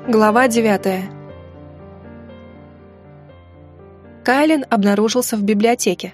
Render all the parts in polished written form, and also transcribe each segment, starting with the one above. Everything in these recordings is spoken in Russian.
Глава 9. Кайлен обнаружился в библиотеке.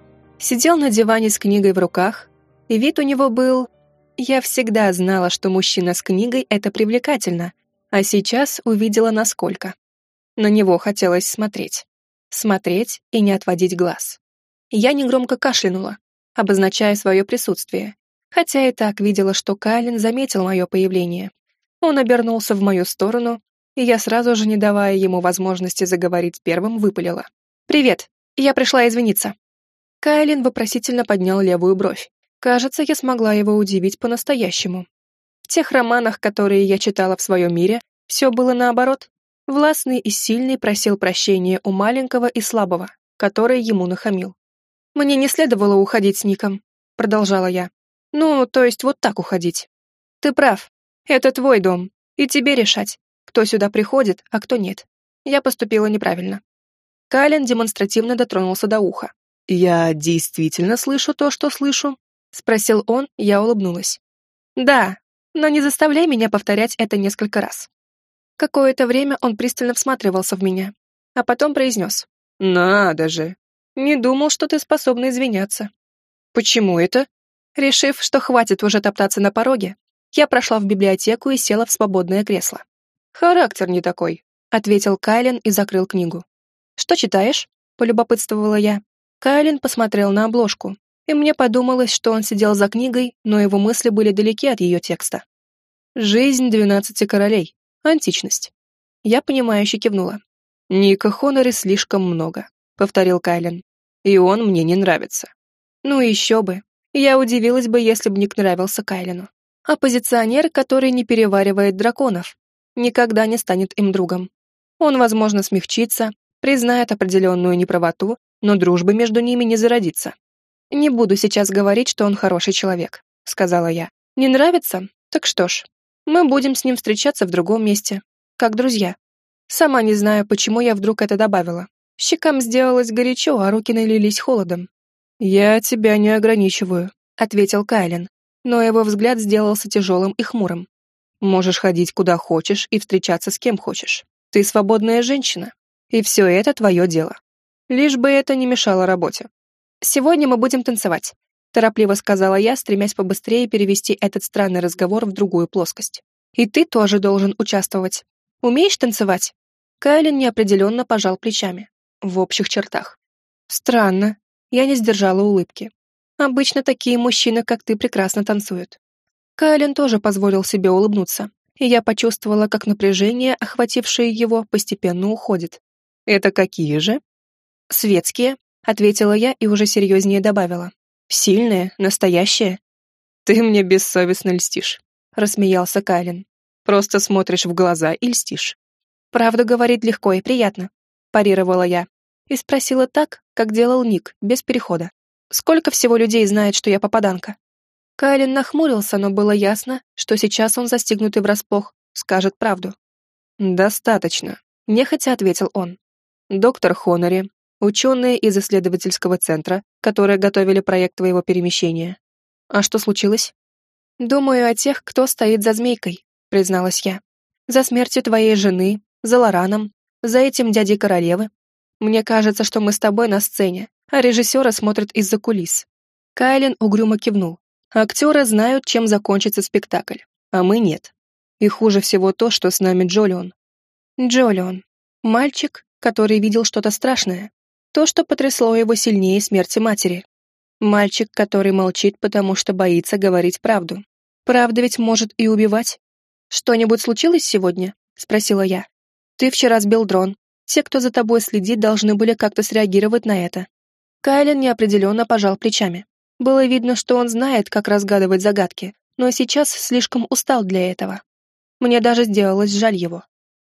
Сидел на диване с книгой в руках, и вид у него был... Я всегда знала, что мужчина с книгой — это привлекательно, а сейчас увидела насколько. На него хотелось смотреть. Смотреть и не отводить глаз. Я негромко кашлянула, обозначая свое присутствие, хотя и так видела, что Кайлен заметил мое появление. Он обернулся в мою сторону, и я сразу же, не давая ему возможности заговорить первым, выпалила. «Привет, я пришла извиниться». Кайлен вопросительно поднял левую бровь. Кажется, я смогла его удивить по-настоящему. В тех романах, которые я читала в своем мире, все было наоборот. Властный и сильный просил прощения у маленького и слабого, который ему нахамил. «Мне не следовало уходить с Ником», — продолжала я. «Ну, то есть вот так уходить. Ты прав. Это твой дом, и тебе решать, кто сюда приходит, а кто нет. Я поступила неправильно». Кайлен демонстративно дотронулся до уха. «Я действительно слышу то, что слышу?» — спросил он, я улыбнулась. «Да, но не заставляй меня повторять это несколько раз». Какое-то время он пристально всматривался в меня, а потом произнес. «Надо же! Не думал, что ты способна извиняться». «Почему это?» Решив, что хватит уже топтаться на пороге, я прошла в библиотеку и села в свободное кресло. «Характер не такой», — ответил Кайлен и закрыл книгу. «Что читаешь?» — полюбопытствовала я. Кайлен посмотрел на обложку, и мне подумалось, что он сидел за книгой, но его мысли были далеки от ее текста. «Жизнь 12 королей. Античность». Я понимающе кивнула. «Ника Хонори слишком много», — повторил Кайлен. «И он мне не нравится». Ну еще бы. Я удивилась бы, если бы Ник нравился Кайлену. Оппозиционер, который не переваривает драконов, никогда не станет им другом. Он, возможно, смягчится, признает определенную неправоту, но дружбы между ними не зародится. «Не буду сейчас говорить, что он хороший человек», — сказала я. «Не нравится? Так что ж, мы будем с ним встречаться в другом месте, как друзья». Сама не знаю, почему я вдруг это добавила. Щекам сделалось горячо, а руки налились холодом. «Я тебя не ограничиваю», — ответил Кайлен, но его взгляд сделался тяжелым и хмурым. «Можешь ходить куда хочешь и встречаться с кем хочешь. Ты свободная женщина, и все это твое дело. Лишь бы это не мешало работе». «Сегодня мы будем танцевать», — торопливо сказала я, стремясь побыстрее перевести этот странный разговор в другую плоскость. «И ты тоже должен участвовать. Умеешь танцевать?» Кайлен неопределенно пожал плечами. В общих чертах. «Странно». Я не сдержала улыбки. «Обычно такие мужчины, как ты, прекрасно танцуют». Кайлен тоже позволил себе улыбнуться, и я почувствовала, как напряжение, охватившее его, постепенно уходит. «Это какие же?» «Светские», — ответила я и уже серьезнее добавила. «Сильные, настоящие». «Ты мне бессовестно льстишь», — рассмеялся Кайлен. «Просто смотришь в глаза и льстишь». «Правду говорить легко и приятно», — парировала я. И спросила так, как делал Ник, без перехода. «Сколько всего людей знает, что я попаданка?» Кайлен нахмурился, но было ясно, что сейчас он, застигнутый врасплох, скажет правду. «Достаточно», — нехотя ответил он. «Доктор Хонори, ученые из исследовательского центра, которые готовили проект твоего перемещения. А что случилось?» «Думаю о тех, кто стоит за змейкой», — призналась я. «За смертью твоей жены, за Лораном, за этим дядей королевы. Мне кажется, что мы с тобой на сцене, а режиссеры смотрят из-за кулис». Кайлен угрюмо кивнул. «Актеры знают, чем закончится спектакль, а мы нет. И хуже всего то, что с нами Джолион». Джолион. Мальчик, который видел что-то страшное. То, что потрясло его сильнее смерти матери. Мальчик, который молчит, потому что боится говорить правду. Правда ведь может и убивать. «Что-нибудь случилось сегодня?» — спросила я. «Ты вчера сбил дрон. Те, кто за тобой следит, должны были как-то среагировать на это». Кайлен неопределенно пожал плечами. Было видно, что он знает, как разгадывать загадки, но сейчас слишком устал для этого. Мне даже сделалось жаль его.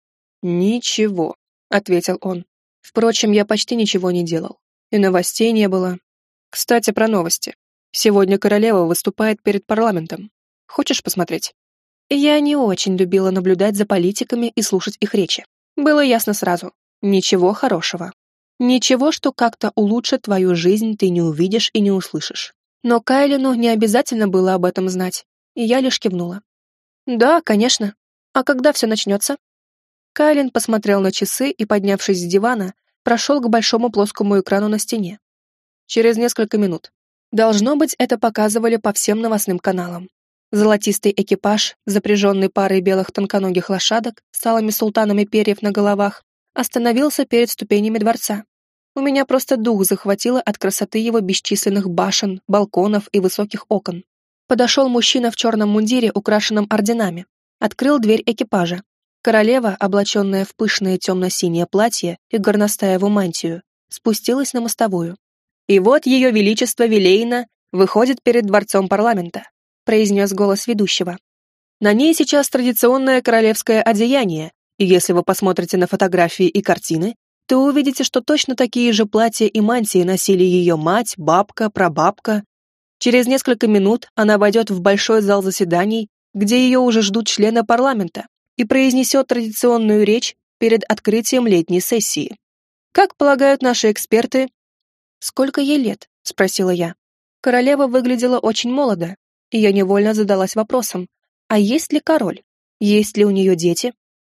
«Ничего», — ответил он. «Впрочем, я почти ничего не делал. И новостей не было. Кстати, про новости. Сегодня королева выступает перед парламентом. Хочешь посмотреть?» Я не очень любила наблюдать за политиками и слушать их речи. Было ясно сразу. Ничего хорошего. Ничего, что как-то улучшит твою жизнь, ты не увидишь и не услышишь. Но Кайлену не обязательно было об этом знать, и я лишь кивнула. «Да, конечно. А когда все начнется?» Кайлен посмотрел на часы и, поднявшись с дивана, прошел к большому плоскому экрану на стене. Через несколько минут. Должно быть, это показывали по всем новостным каналам. Золотистый экипаж, запряженный парой белых тонконогих лошадок с алыми султанами перьев на головах, остановился перед ступенями дворца. У меня просто дух захватило от красоты его бесчисленных башен, балконов и высоких окон. Подошел мужчина в черном мундире, украшенном орденами. Открыл дверь экипажа. Королева, облаченная в пышное темно-синее платье и горностаеву мантию, спустилась на мостовую. «И вот ее величество Вилейна выходит перед дворцом парламента», произнес голос ведущего. «На ней сейчас традиционное королевское одеяние, и если вы посмотрите на фотографии и картины, то увидите, что точно такие же платья и мантии носили ее мать, бабка, прабабка. Через несколько минут она войдет в большой зал заседаний, где ее уже ждут члены парламента, и произнесет традиционную речь перед открытием летней сессии. Как полагают наши эксперты...» «Сколько ей лет?» — спросила я. Королева выглядела очень молодо, и я невольно задалась вопросом, а есть ли король? Есть ли у нее дети?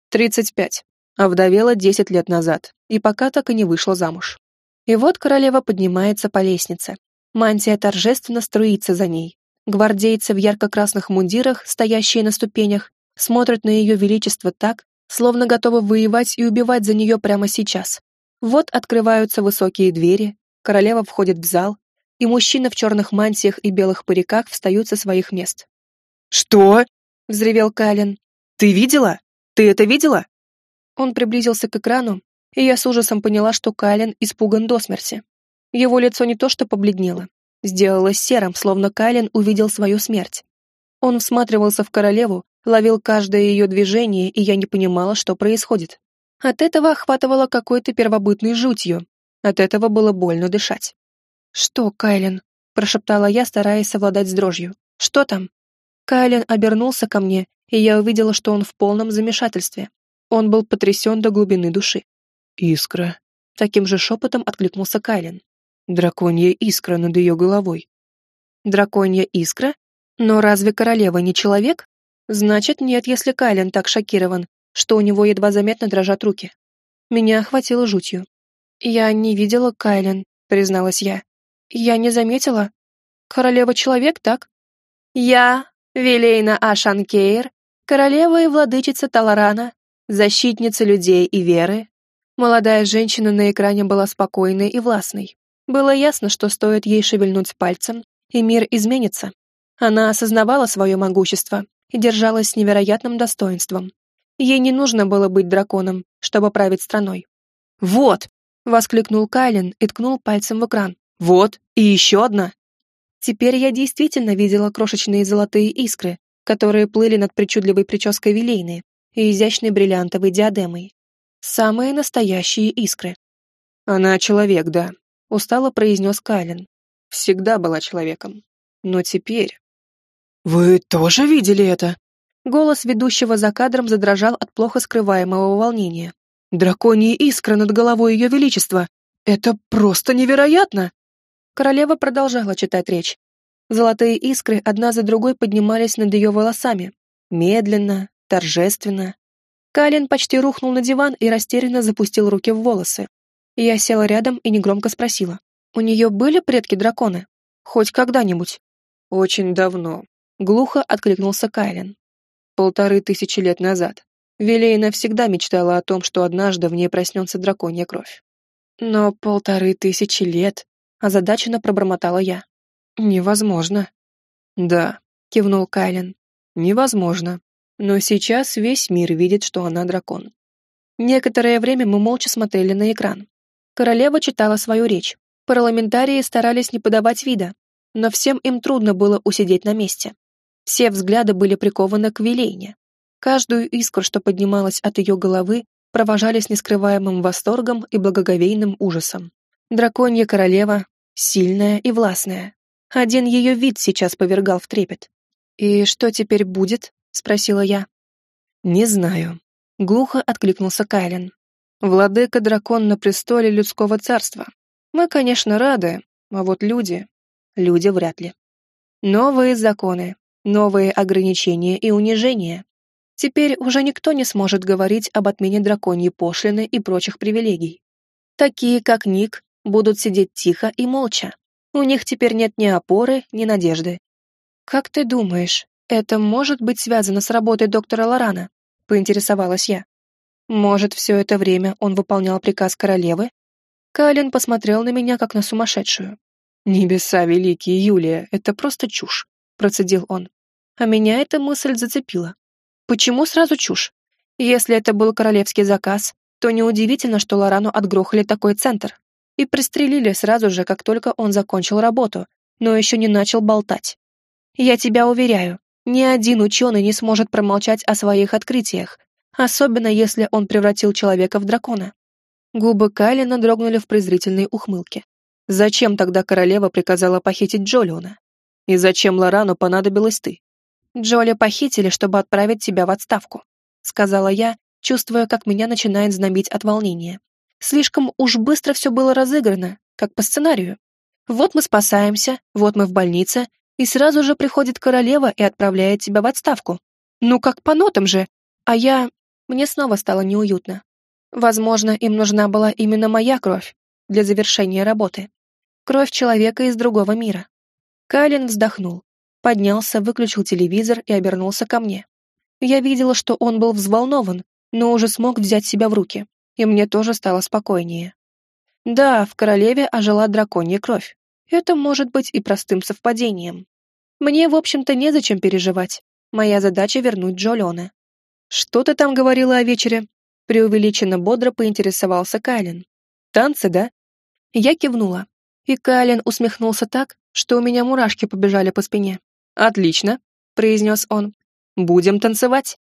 35. Овдовела 10 лет назад, и пока так и не вышла замуж. И вот королева поднимается по лестнице. Мантия торжественно струится за ней. Гвардейцы в ярко-красных мундирах, стоящие на ступенях, смотрят на ее величество так, словно готовы воевать и убивать за нее прямо сейчас. Вот открываются высокие двери, королева входит в зал, и мужчины в черных мантиях и белых париках встают со своих мест. «Что?» — взревел Кайлен. «Ты видела? Ты это видела?» Он приблизился к экрану, и я с ужасом поняла, что Кайлен испуган до смерти. Его лицо не то что побледнело, сделалось серым, словно Кайлен увидел свою смерть. Он всматривался в королеву, ловил каждое ее движение, и я не понимала, что происходит. От этого охватывало какой-то первобытной жутью, от этого было больно дышать. «Что, Кайлен?» — прошептала я, стараясь совладать с дрожью. «Что там?» Кайлен обернулся ко мне, и я увидела, что он в полном замешательстве. Он был потрясен до глубины души. «Искра», — таким же шепотом откликнулся Кайлен. «Драконья искра над ее головой». «Драконья искра? Но разве королева не человек? Значит, нет, если Кайлен так шокирован, что у него едва заметно дрожат руки». Меня охватило жутью. «Я не видела Кайлен», — призналась я. «Я не заметила. Королева человек, так?» «Я, Вилейна Ашанкейр, королева и владычица Таларана, защитница людей и веры». Молодая женщина на экране была спокойной и властной. Было ясно, что стоит ей шевельнуть пальцем, и мир изменится. Она осознавала свое могущество и держалась с невероятным достоинством. Ей не нужно было быть драконом, чтобы править страной. «Вот!» — воскликнул Кайлен и ткнул пальцем в экран. «Вот! И еще одна!» Теперь я действительно видела крошечные золотые искры, которые плыли над причудливой прической Вилейны и изящной бриллиантовой диадемой. Самые настоящие искры. «Она человек, да», — устало произнес Кайлен. «Всегда была человеком. Но теперь...» «Вы тоже видели это?» Голос ведущего за кадром задрожал от плохо скрываемого волнения. «Драконьи искры над головой Ее Величества! Это просто невероятно!» Королева продолжала читать речь. Золотые искры одна за другой поднимались над ее волосами. Медленно, торжественно. Кайлен почти рухнул на диван и растерянно запустил руки в волосы. Я села рядом и негромко спросила. «У нее были предки-драконы? Хоть когда-нибудь?» «Очень давно», — глухо откликнулся Кайлен. 1500 лет назад. Вилейна всегда мечтала о том, что однажды в ней проснется драконья кровь. «Но 1500 лет...» — озадаченно пробормотала я. «Невозможно». «Да», — кивнул Кайлен. «Невозможно. Но сейчас весь мир видит, что она дракон». Некоторое время мы молча смотрели на экран. Королева читала свою речь. Парламентарии старались не подавать вида, но всем им трудно было усидеть на месте. Все взгляды были прикованы к Вилейне. Каждую искру, что поднималась от ее головы, провожали с нескрываемым восторгом и благоговейным ужасом. Драконья королева, сильная и властная. Один ее вид сейчас повергал в трепет. «И что теперь будет?» — спросила я. «Не знаю», — глухо откликнулся Кайлен. «Владыка-дракон на престоле людского царства. Мы, конечно, рады, а вот люди вряд ли. Новые законы, новые ограничения и унижения. Теперь уже никто не сможет говорить об отмене драконьей пошлины и прочих привилегий. Такие, как Ник, будут сидеть тихо и молча. У них теперь нет ни опоры, ни надежды. «Как ты думаешь, это может быть связано с работой доктора Лорана?» — поинтересовалась я. «Может, все это время он выполнял приказ королевы?» Калин посмотрел на меня, как на сумасшедшую. «Небеса великие, Юлия, это просто чушь», — процедил он. А меня эта мысль зацепила. Почему сразу чушь? Если это был королевский заказ, то неудивительно, что Лорану отгрохали такой центр. И пристрелили сразу же, как только он закончил работу, но еще не начал болтать. Я тебя уверяю, ни один ученый не сможет промолчать о своих открытиях, особенно если он превратил человека в дракона. Губы Кайлина дрогнули в презрительной ухмылке. Зачем тогда королева приказала похитить Джолиона? И зачем Лорану понадобилась ты? Джоли похитили, чтобы отправить тебя в отставку, сказала я, чувствуя, как меня начинает знобить от волнения. Слишком уж быстро все было разыграно, как по сценарию. Вот мы спасаемся, вот мы в больнице, и сразу же приходит королева и отправляет тебя в отставку. Ну как по нотам же. А я... Мне снова стало неуютно. Возможно, им нужна была именно моя кровь для завершения работы. Кровь человека из другого мира. Кайлин вздохнул, поднялся, выключил телевизор и обернулся ко мне. Я видела, что он был взволнован, но уже смог взять себя в руки, и мне тоже стало спокойнее. Да, в королеве ожила драконья кровь. Это может быть и простым совпадением. Мне, в общем-то, незачем переживать. Моя задача — вернуть Джолиона. «Что ты там говорила о вечере?» Преувеличенно бодро поинтересовался Кайлин. «Танцы, да?» Я кивнула, и Кайлин усмехнулся так, что у меня мурашки побежали по спине. «Отлично», — произнес он. «Будем танцевать».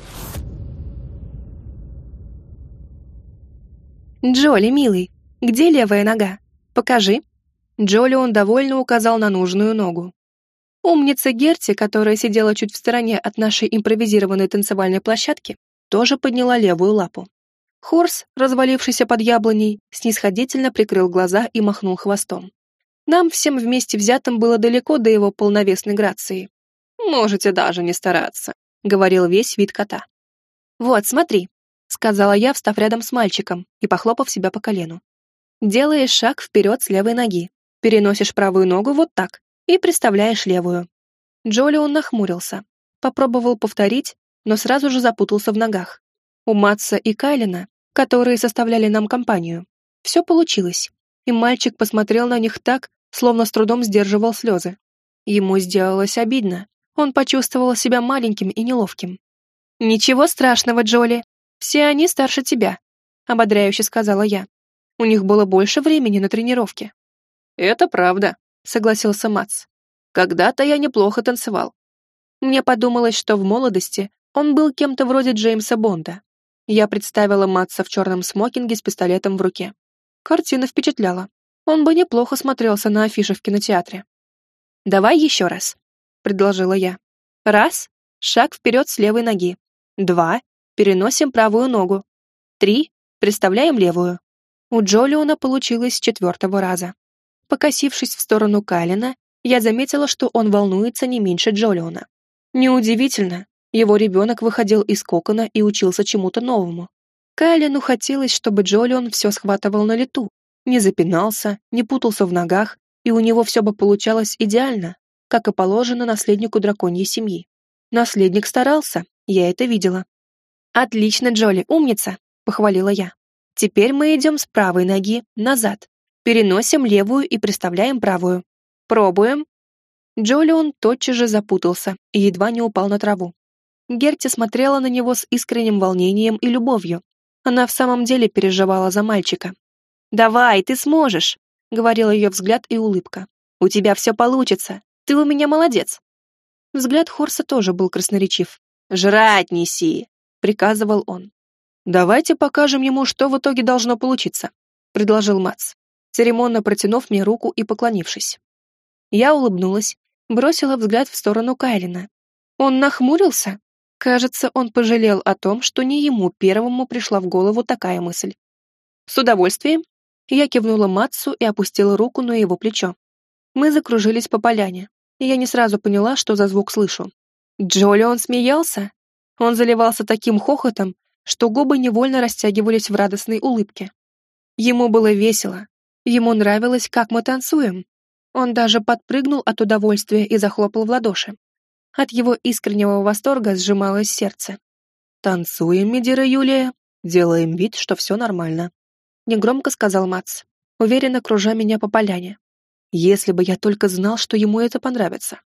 «Джоли, милый, где левая нога? Покажи». Джолион довольно указал на нужную ногу. Умница Герти, которая сидела чуть в стороне от нашей импровизированной танцевальной площадки, тоже подняла левую лапу. Хорс, развалившийся под яблоней, снисходительно прикрыл глаза и махнул хвостом. Нам всем вместе взятым было далеко до его полновесной грации. «Можете даже не стараться», — говорил весь вид кота. «Вот, смотри», — сказала я, встав рядом с мальчиком и похлопав себя по колену. «Делаешь шаг вперед с левой ноги, переносишь правую ногу вот так и приставляешь левую». Джолион нахмурился, попробовал повторить, но сразу же запутался в ногах. У Матса и Кайлина, которые составляли нам компанию, все получилось, и мальчик посмотрел на них так, словно с трудом сдерживал слезы. Ему сделалось обидно, он почувствовал себя маленьким и неловким. «Ничего страшного, Джоли, все они старше тебя», — ободряюще сказала я. У них было больше времени на тренировки. «Это правда», — согласился Матс. «Когда-то я неплохо танцевал». Мне подумалось, что в молодости он был кем-то вроде Джеймса Бонда. Я представила Матса в черном смокинге с пистолетом в руке. Картина впечатляла. Он бы неплохо смотрелся на афише в кинотеатре. «Давай еще раз», — предложила я. «Раз, шаг вперед с левой ноги. 2, переносим правую ногу. 3, приставляем левую». У Джолиона получилось с 4-го раза. Покосившись в сторону Кайлина, я заметила, что он волнуется не меньше Джолиона. Неудивительно, его ребенок выходил из кокона и учился чему-то новому. Кайлину хотелось, чтобы Джолион все схватывал на лету, не запинался, не путался в ногах, и у него все бы получалось идеально, как и положено наследнику драконьей семьи. Наследник старался, я это видела. «Отлично, Джоли, умница!» — похвалила я. «Теперь мы идем с правой ноги назад, переносим левую и приставляем правую. Пробуем». Джолион тотчас же запутался и едва не упал на траву. Герти смотрела на него с искренним волнением и любовью. Она в самом деле переживала за мальчика. «Давай, ты сможешь!» — говорил ее взгляд и улыбка. «У тебя все получится! Ты у меня молодец!» Взгляд Хорса тоже был красноречив. «Жрать неси!» — приказывал он. «Давайте покажем ему, что в итоге должно получиться», — предложил Матс, церемонно протянув мне руку и поклонившись. Я улыбнулась, бросила взгляд в сторону Кайлина. Он нахмурился. Кажется, он пожалел о том, что не ему первому пришла в голову такая мысль. «С удовольствием!» Я кивнула Матсу и опустила руку на его плечо. Мы закружились по поляне, и я не сразу поняла, что за звук слышу. Джолион смеялся? Он заливался таким хохотом, что губы невольно растягивались в радостной улыбке. Ему было весело. Ему нравилось, как мы танцуем. Он даже подпрыгнул от удовольствия и захлопал в ладоши. От его искреннего восторга сжималось сердце. «Танцуем, Медира Юлия, делаем вид, что все нормально», — негромко сказал Мац, уверенно кружа меня по поляне. «Если бы я только знал, что ему это понравится».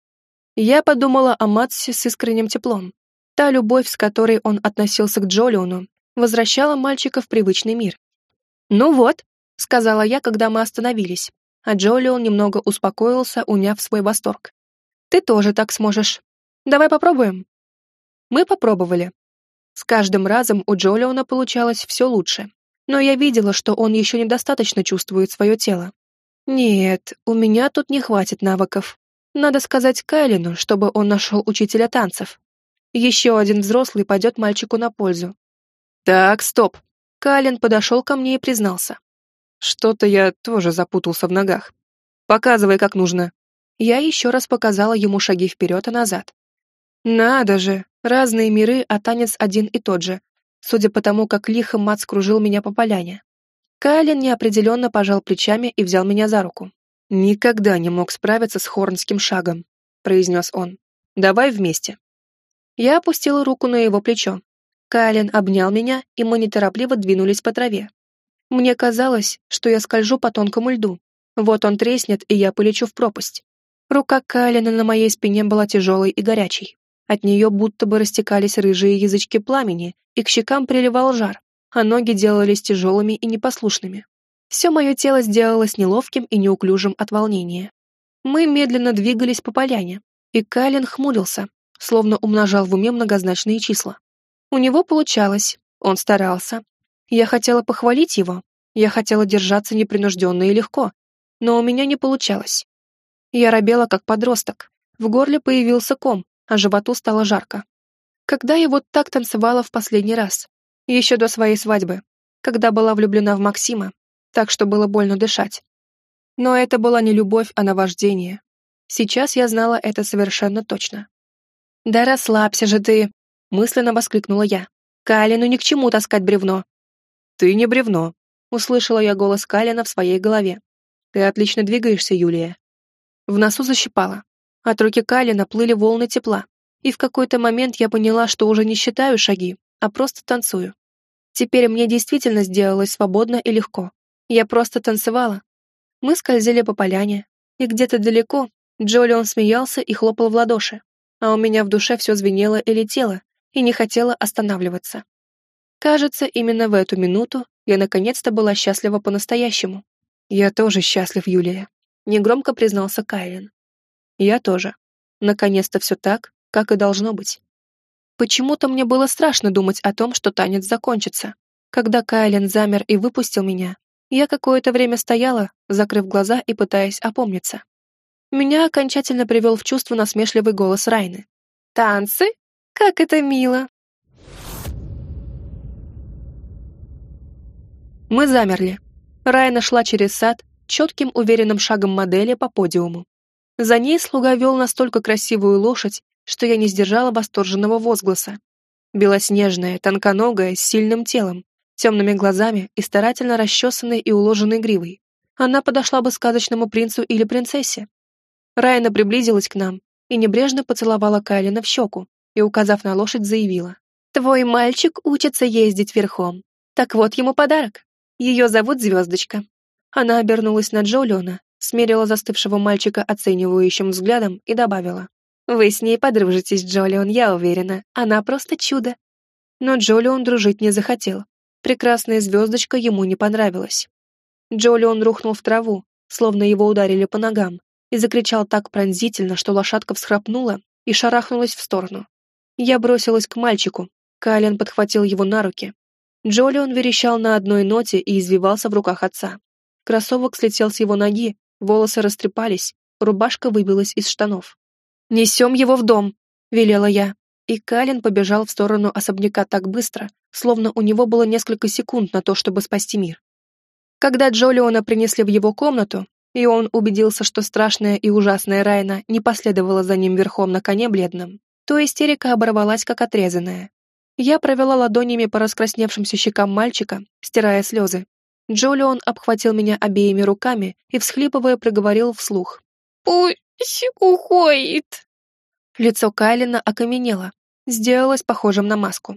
Я подумала о Матсе с искренним теплом. Та любовь, с которой он относился к Джолиону, возвращала мальчика в привычный мир. «Ну вот», — сказала я, когда мы остановились, а Джолион немного успокоился, уняв свой восторг. «Ты тоже так сможешь. Давай попробуем». Мы попробовали. С каждым разом у Джолиона получалось все лучше, но я видела, что он еще недостаточно чувствует свое тело. Нет, у меня тут не хватит навыков. Надо сказать Кайлину, чтобы он нашел учителя танцев. Еще один взрослый пойдет мальчику на пользу. «Так, стоп!» Кайлин подошел ко мне и признался. «Что-то я тоже запутался в ногах. Показывай, как нужно». Я еще раз показала ему шаги вперед и назад. Надо же, разные миры, а танец один и тот же, судя по тому, как лихо Мац кружил меня по поляне. Кайлин неопределенно пожал плечами и взял меня за руку. «Никогда не мог справиться с хорнским шагом», — произнес он. «Давай вместе». Я опустила руку на его плечо. Кайлин обнял меня, и мы неторопливо двинулись по траве. Мне казалось, что я скольжу по тонкому льду. Вот он треснет, и я полечу в пропасть. Рука Кайлина на моей спине была тяжелой и горячей. От нее будто бы растекались рыжие язычки пламени, и к щекам приливал жар, а ноги делались тяжелыми и непослушными. Все мое тело сделалось неловким и неуклюжим от волнения. Мы медленно двигались по поляне, и Кайлин хмурился, словно умножал в уме многозначные числа. У него получалось, он старался. Я хотела похвалить его, я хотела держаться непринужденно и легко, но у меня не получалось. Я робела, как подросток, в горле появился ком, а животу стало жарко. Когда я вот так танцевала в последний раз? Еще до своей свадьбы, когда была влюблена в Максима, так что было больно дышать. Но это была не любовь, а наваждение. Сейчас я знала это совершенно точно. «Да расслабься же ты!» — мысленно воскликнула я. «Кайлину ни к чему таскать бревно». «Ты не бревно», — услышала я голос Кайлина в своей голове. «Ты отлично двигаешься, Юлия». В носу защипало. От руки Кайлина плыли волны тепла, и в какой-то момент я поняла, что уже не считаю шаги, а просто танцую. Теперь мне действительно сделалось свободно и легко. Я просто танцевала. Мы скользили по поляне, и где-то далеко Джолион смеялся и хлопал в ладоши, а у меня в душе все звенело и летело, и не хотело останавливаться. Кажется, именно в эту минуту я наконец-то была счастлива по-настоящему. «Я тоже счастлив, Юлия», — негромко признался Кайлин. «Я тоже. Наконец-то все так, как и должно быть». Почему-то мне было страшно думать о том, что танец закончится. Когда Кайлин замер и выпустил меня, я какое-то время стояла, закрыв глаза и пытаясь опомниться. Меня окончательно привел в чувство насмешливый голос Райны. «Танцы? Как это мило!» Мы замерли. Райна шла через сад, четким уверенным шагом модели по подиуму. За ней слуга вел настолько красивую лошадь, что я не сдержала восторженного возгласа. Белоснежная, тонконогая, с сильным телом, темными глазами и старательно расчесанной и уложенной гривой. Она подошла бы сказочному принцу или принцессе. Райна приблизилась к нам и небрежно поцеловала Кайлина в щеку и, указав на лошадь, заявила: «Твой мальчик учится ездить верхом. Так вот ему подарок. Ее зовут Звездочка». Она обернулась на Джолиона, смерила застывшего мальчика оценивающим взглядом и добавила: «Вы с ней подружитесь, Джолион, я уверена. Она просто чудо». Но Джолион дружить не захотел. Прекрасная Звездочка ему не понравилась. Джолион рухнул в траву, словно его ударили по ногам, и закричал так пронзительно, что лошадка всхрапнула и шарахнулась в сторону. Я бросилась к мальчику. Кайлин подхватил его на руки. Джолион верещал на одной ноте и извивался в руках отца. Кроссовок слетел с его ноги, волосы растрепались, рубашка выбилась из штанов. «Несем его в дом», — велела я, и Кайлин побежал в сторону особняка так быстро, словно у него было несколько секунд на то, чтобы спасти мир. Когда Джолиона принесли в его комнату, и он убедился, что страшная и ужасная Райна не последовала за ним верхом на коне бледном, то истерика оборвалась как отрезанная, Я провела ладонями по раскрасневшимся щекам мальчика, стирая слезы. Джолион обхватил меня обеими руками и, всхлипывая, проговорил вслух. «Пусть уходит!» Лицо Кайлина окаменело, сделалось похожим на маску.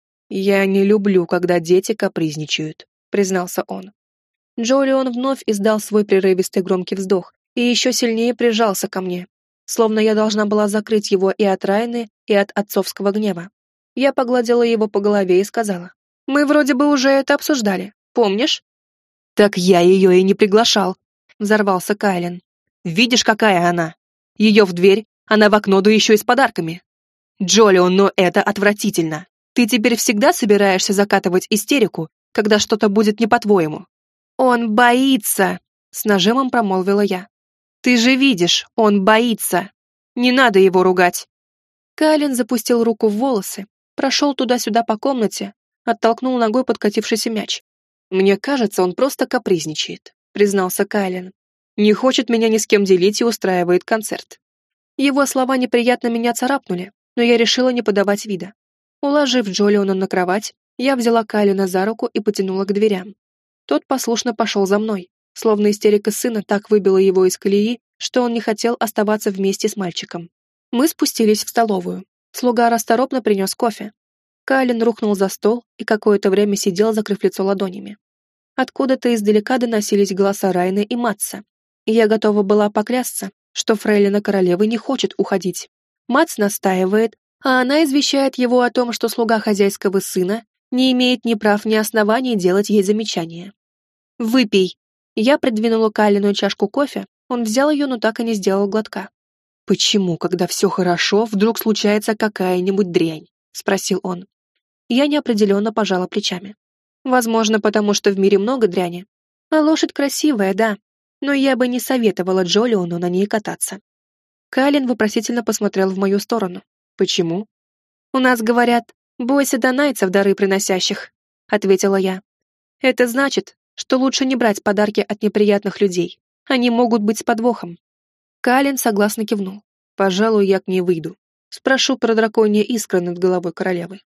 «Я не люблю, когда дети капризничают», — признался он. Джолион вновь издал свой прерывистый громкий вздох и еще сильнее прижался ко мне, словно я должна была закрыть его и от Райны, и от отцовского гнева. Я погладила его по голове и сказала: «Мы вроде бы уже это обсуждали, помнишь?» «Так я ее и не приглашал», — взорвался Кайлин. «Видишь, какая она? Ее в дверь, она в окно, да еще и с подарками. Джолион, но это отвратительно. Ты теперь всегда собираешься закатывать истерику, когда что-то будет не по-твоему?» «Он боится», — с нажимом промолвила я. «Ты же видишь, он боится. Не надо его ругать». Кайлин запустил руку в волосы, прошел туда-сюда по комнате, оттолкнул ногой подкатившийся мяч. «Мне кажется, он просто капризничает», — признался Кайлин. «Не хочет меня ни с кем делить и устраивает концерт». Его слова неприятно меня царапнули, но я решила не подавать вида. Уложив Джолиона на кровать, я взяла Кайлина за руку и потянула к дверям. Тот послушно пошел за мной, словно истерика сына так выбила его из колеи, что он не хотел оставаться вместе с мальчиком. Мы спустились в столовую. Слуга расторопно принес кофе. Кайлин рухнул за стол и какое-то время сидел, закрыв лицо ладонями. Откуда-то издалека доносились голоса Райны и Матса, и я готова была поклясться, что фрейлина королевы не хочет уходить. Матс настаивает, а она извещает его о том, что слуга хозяйского сына не имеет ни прав, ни оснований делать ей замечания. «Выпей!» Я придвинула Кайлину чашку кофе, он взял ее, но так и не сделал глотка. «Почему, когда все хорошо, вдруг случается какая-нибудь дрянь?» — спросил он. Я неопределенно пожала плечами. «Возможно, потому что в мире много дряни. А лошадь красивая, да, но я бы не советовала Джолиону на ней кататься». Кайлин вопросительно посмотрел в мою сторону. «Почему?» «У нас говорят, бойся донайцев, дары приносящих», — ответила я. «Это значит, что лучше не брать подарки от неприятных людей. Они могут быть с подвохом». Кайлин согласно кивнул. «Пожалуй, я к ней выйду. Спрошу про драконьи искры над головой королевы».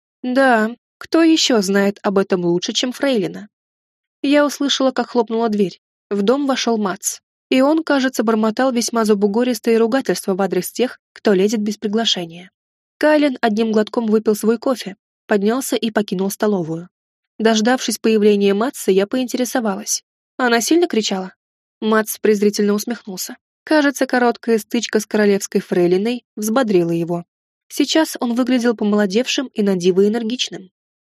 «Да, кто еще знает об этом лучше, чем фрейлина?» Я услышала, как хлопнула дверь. В дом вошел Мац, и он, кажется, бормотал весьма забугористые ругательства в адрес тех, кто лезет без приглашения. Кайлин одним глотком выпил свой кофе, поднялся и покинул столовую. Дождавшись появления Матса, я поинтересовалась. Она сильно кричала? Матс презрительно усмехнулся. Кажется, короткая стычка с королевской фрейлиной взбодрила его. Сейчас он выглядел помолодевшим и на диво энергичным.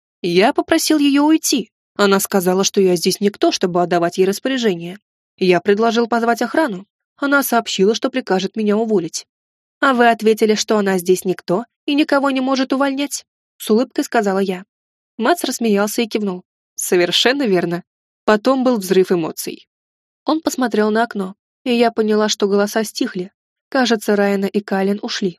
Я попросил ее уйти. Она сказала, что я здесь никто, чтобы отдавать ей распоряжение. Я предложил позвать охрану. Она сообщила, что прикажет меня уволить. А вы ответили, что она здесь никто и никого не может увольнять? С улыбкой сказала я. Матс рассмеялся и кивнул. Совершенно верно. Потом был взрыв эмоций. Он посмотрел на окно, и я поняла, что голоса стихли. Кажется, Райана и Кайлин ушли.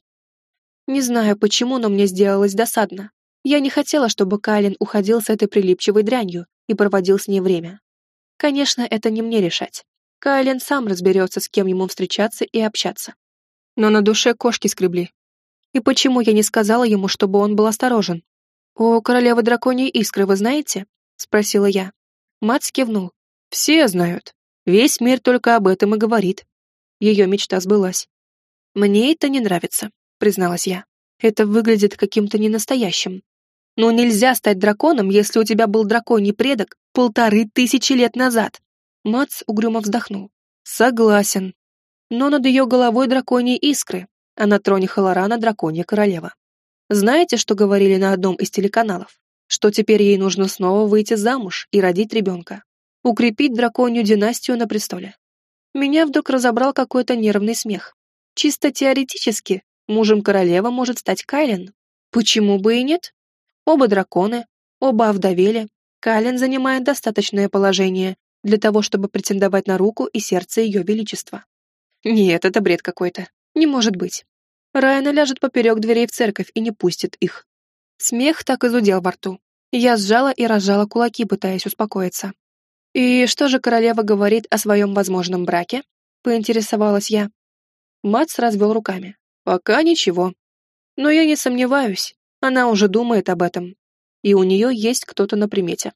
Не знаю почему, но мне сделалось досадно. Я не хотела, чтобы Кайлин уходил с этой прилипчивой дрянью и проводил с ней время. Конечно, это не мне решать. Кайлин сам разберется, с кем ему встречаться и общаться. Но на душе кошки скребли. И почему я не сказала ему, чтобы он был осторожен? «О, королевы драконьей искры, вы знаете?» — спросила я. Матс кивнул. «Все знают. Весь мир только об этом и говорит». Ее мечта сбылась. «Мне это не нравится», — призналась я. «Это выглядит каким-то ненастоящим. Но нельзя стать драконом, если у тебя был драконий предок 1500 лет назад». Матс угрюмо вздохнул. «Согласен. Но над ее головой драконьи искры, а на троне Халарана драконья королева. Знаете, что говорили на одном из телеканалов? Что теперь ей нужно снова выйти замуж и родить ребенка. Укрепить драконью династию на престоле». Меня вдруг разобрал какой-то нервный смех. Чисто теоретически, мужем королевы может стать Кайлин. Почему бы и нет? Оба драконы, оба овдовели. Кайлин занимает достаточное положение для того, чтобы претендовать на руку и сердце ее величества. Нет, это бред какой-то. Не может быть. Райана ляжет поперек дверей в церковь и не пустит их. Смех так и зудел во рту. Я сжала и разжала кулаки, пытаясь успокоиться. «И что же королева говорит о своем возможном браке?» — поинтересовалась я. Матс развел руками. «Пока ничего. Но я не сомневаюсь. Она уже думает об этом, и у нее есть кто-то на примете.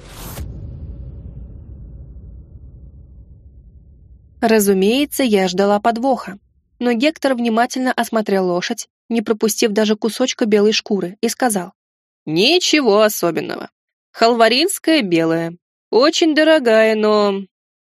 Разумеется, я ждала подвоха, но Гектор внимательно осмотрел лошадь, не пропустив даже кусочка белой шкуры, и сказал: «Ничего особенного. Халваринская белая. Очень дорогая, но...»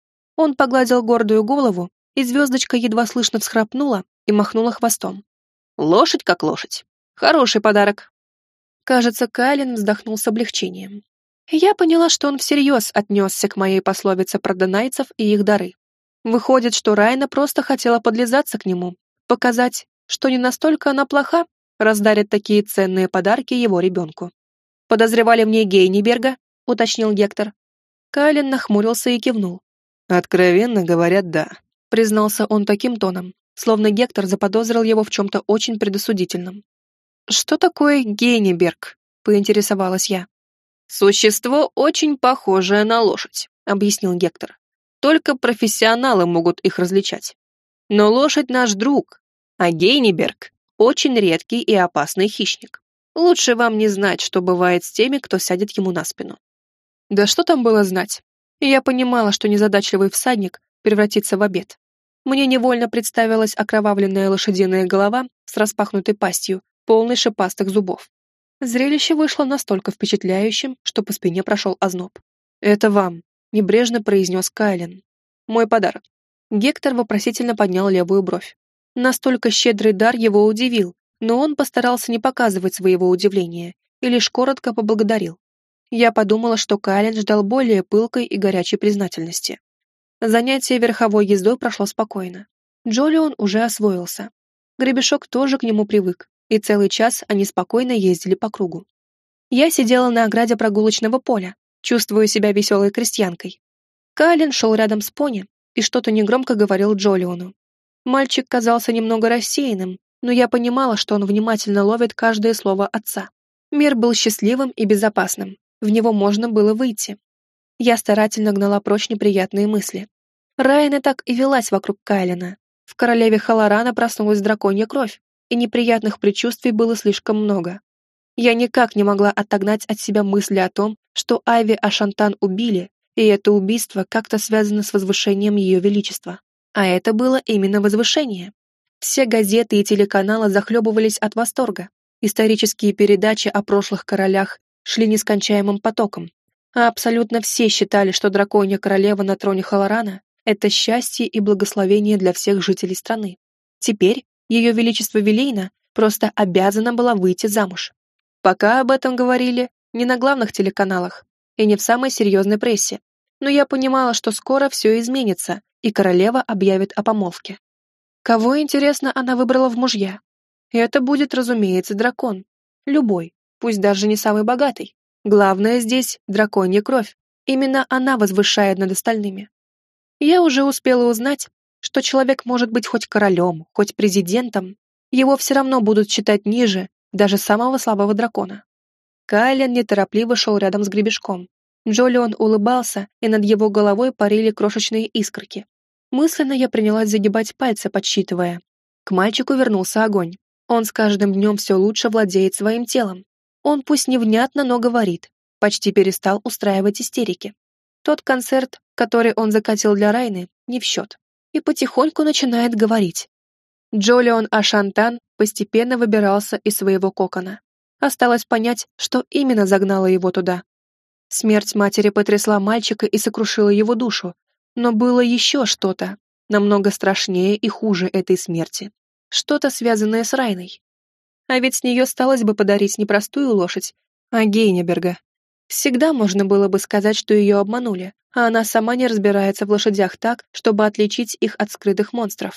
Он погладил гордую голову, и звездочка едва слышно всхрапнула и махнула хвостом. «Лошадь как лошадь. Хороший подарок». Кажется, Кайлин вздохнул с облегчением. Я поняла, что он всерьез отнесся к моей пословице про донайцев и их дары. Выходит, что Райна просто хотела подлизаться к нему, показать, что не настолько она плоха, раз дарит такие ценные подарки его ребенку. «Подозревали в ней Гейниберга?» — уточнил Гектор. Кайлин нахмурился и кивнул. «Откровенно говоря, да», — признался он таким тоном, словно Гектор заподозрил его в чем-то очень предосудительном. «Что такое Гейниберг?» — поинтересовалась я. «Существо, очень похожее на лошадь», — объяснил Гектор. «Только профессионалы могут их различать. Но лошадь наш друг, а Гейниберг — очень редкий и опасный хищник. Лучше вам не знать, что бывает с теми, кто сядет ему на спину». Да что там было знать? Я понимала, что незадачливый всадник превратится в обед. Мне невольно представилась окровавленная лошадиная голова с распахнутой пастью, полной шипастых зубов. Зрелище вышло настолько впечатляющим, что по спине прошел озноб. «Это вам», — небрежно произнес Кайлин. «Мой подарок». Гектор вопросительно поднял левую бровь. Настолько щедрый дар его удивил, но он постарался не показывать своего удивления и лишь коротко поблагодарил. Я подумала, что Кайлин ждал более пылкой и горячей признательности. Занятие верховой ездой прошло спокойно. Джолион уже освоился. Гребешок тоже к нему привык, и целый час они спокойно ездили по кругу. Я сидела на ограде прогулочного поля, чувствуя себя веселой крестьянкой. Кайлин шел рядом с пони и что-то негромко говорил Джолиону. Мальчик казался немного рассеянным, но я понимала, что он внимательно ловит каждое слово отца. Мир был счастливым и безопасным, в него можно было выйти. Я старательно гнала прочь неприятные мысли. Райна так и велась вокруг Кайлина. В королеве Халарана проснулась драконья кровь, и неприятных предчувствий было слишком много. Я никак не могла отогнать от себя мысли о том, что Айви Ашантан убили, и это убийство как-то связано с возвышением Ее Величества. А это было именно возвышение. Все газеты и телеканалы захлебывались от восторга. Исторические передачи о прошлых королях шли нескончаемым потоком, а абсолютно все считали, что драконья королева на троне Халарана — это счастье и благословение для всех жителей страны. Теперь Ее Величество Вилейна просто обязана была выйти замуж. Пока об этом говорили не на главных телеканалах и не в самой серьезной прессе, но я понимала, что скоро все изменится, и королева объявит о помолвке. Кого, интересно, она выбрала в мужья? Это будет, разумеется, дракон. Любой, пусть даже не самый богатый. Главное здесь драконья кровь. Именно она возвышает над остальными. Я уже успела узнать, что человек может быть хоть королем, хоть президентом, его все равно будут считать ниже даже самого слабого дракона. Кайлен неторопливо шел рядом с гребешком. Джолион улыбался, и над его головой парили крошечные искорки. Мысленно я принялась загибать пальцы, подсчитывая. К мальчику вернулся огонь. Он с каждым днем все лучше владеет своим телом. Он пусть невнятно, но говорит. Почти перестал устраивать истерики. Тот концерт, который он закатил для Райны, не в счет. И потихоньку начинает говорить. Джолион Ашантан постепенно выбирался из своего кокона. Осталось понять, что именно загнало его туда. Смерть матери потрясла мальчика и сокрушила его душу, но было еще что-то, намного страшнее и хуже этой смерти. Что-то, связанное с Райной. А ведь с нее сталось бы подарить не простую лошадь, а Гейниберга. Всегда можно было бы сказать, что ее обманули, а она сама не разбирается в лошадях так, чтобы отличить их от скрытых монстров.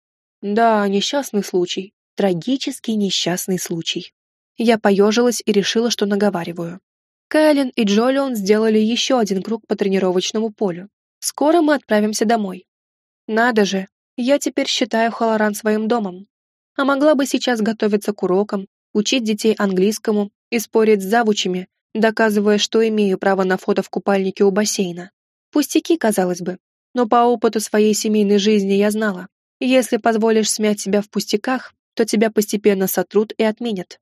Да, несчастный случай. Трагический несчастный случай. Я поежилась и решила, что наговариваю. Кайлин и Джолион сделали еще один круг по тренировочному полю. Скоро мы отправимся домой. Надо же, я теперь считаю Халаран своим домом. А могла бы сейчас готовиться к урокам, учить детей английскому и спорить с завучами, доказывая, что имею право на фото в купальнике у бассейна. Пустяки, казалось бы, но по опыту своей семейной жизни я знала, если позволишь смять себя в пустяках, то тебя постепенно сотрут и отменят.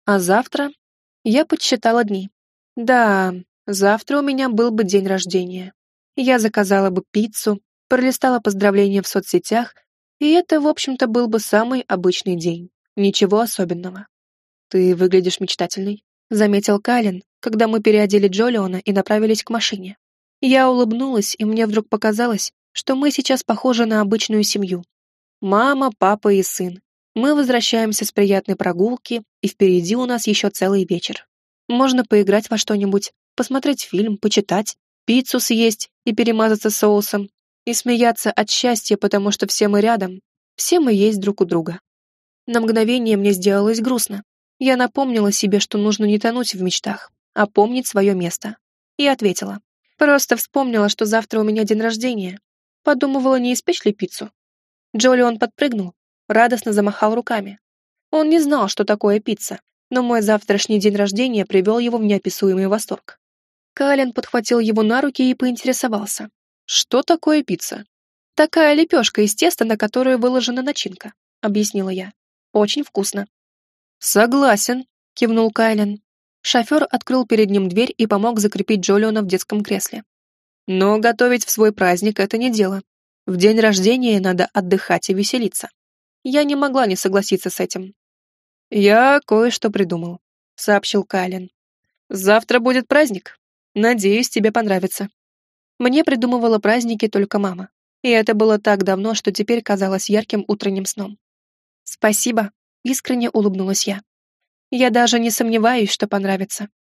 А завтра? Я подсчитала дни. Да, завтра у меня был бы день рождения. Я заказала бы пиццу, пролистала поздравления в соцсетях, и это, в общем-то, был бы самый обычный день. Ничего особенного. «Ты выглядишь мечтательной», — заметил Калин, когда мы переодели Джолиона и направились к машине. Я улыбнулась, и мне вдруг показалось, что мы сейчас похожи на обычную семью. Мама, папа и сын. Мы возвращаемся с приятной прогулки, и впереди у нас еще целый вечер. Можно поиграть во что-нибудь, посмотреть фильм, почитать, пиццу съесть и перемазаться соусом, и смеяться от счастья, потому что все мы рядом, все мы есть друг у друга. На мгновение мне сделалось грустно. Я напомнила себе, что нужно не тонуть в мечтах, а помнить свое место. И ответила. Просто вспомнила, что завтра у меня день рождения. Подумывала, не испечь ли пиццу. Джолион подпрыгнул, радостно замахал руками. Он не знал, что такое пицца, но мой завтрашний день рождения привел его в неописуемый восторг. Калин подхватил его на руки и поинтересовался. «Что такое пицца?» «Такая лепешка из теста, на которую выложена начинка», — объяснила я. «Очень вкусно». «Согласен», — кивнул Кайлен. Шофер открыл перед ним дверь и помог закрепить Джолиона в детском кресле. «Но готовить в свой праздник — это не дело. В день рождения надо отдыхать и веселиться». Я не могла не согласиться с этим. «Я кое-что придумал», — сообщил Кайлен. «Завтра будет праздник. Надеюсь, тебе понравится». Мне придумывала праздники только мама. И это было так давно, что теперь казалось ярким утренним сном. «Спасибо», — искренне улыбнулась я. «Я даже не сомневаюсь, что понравится».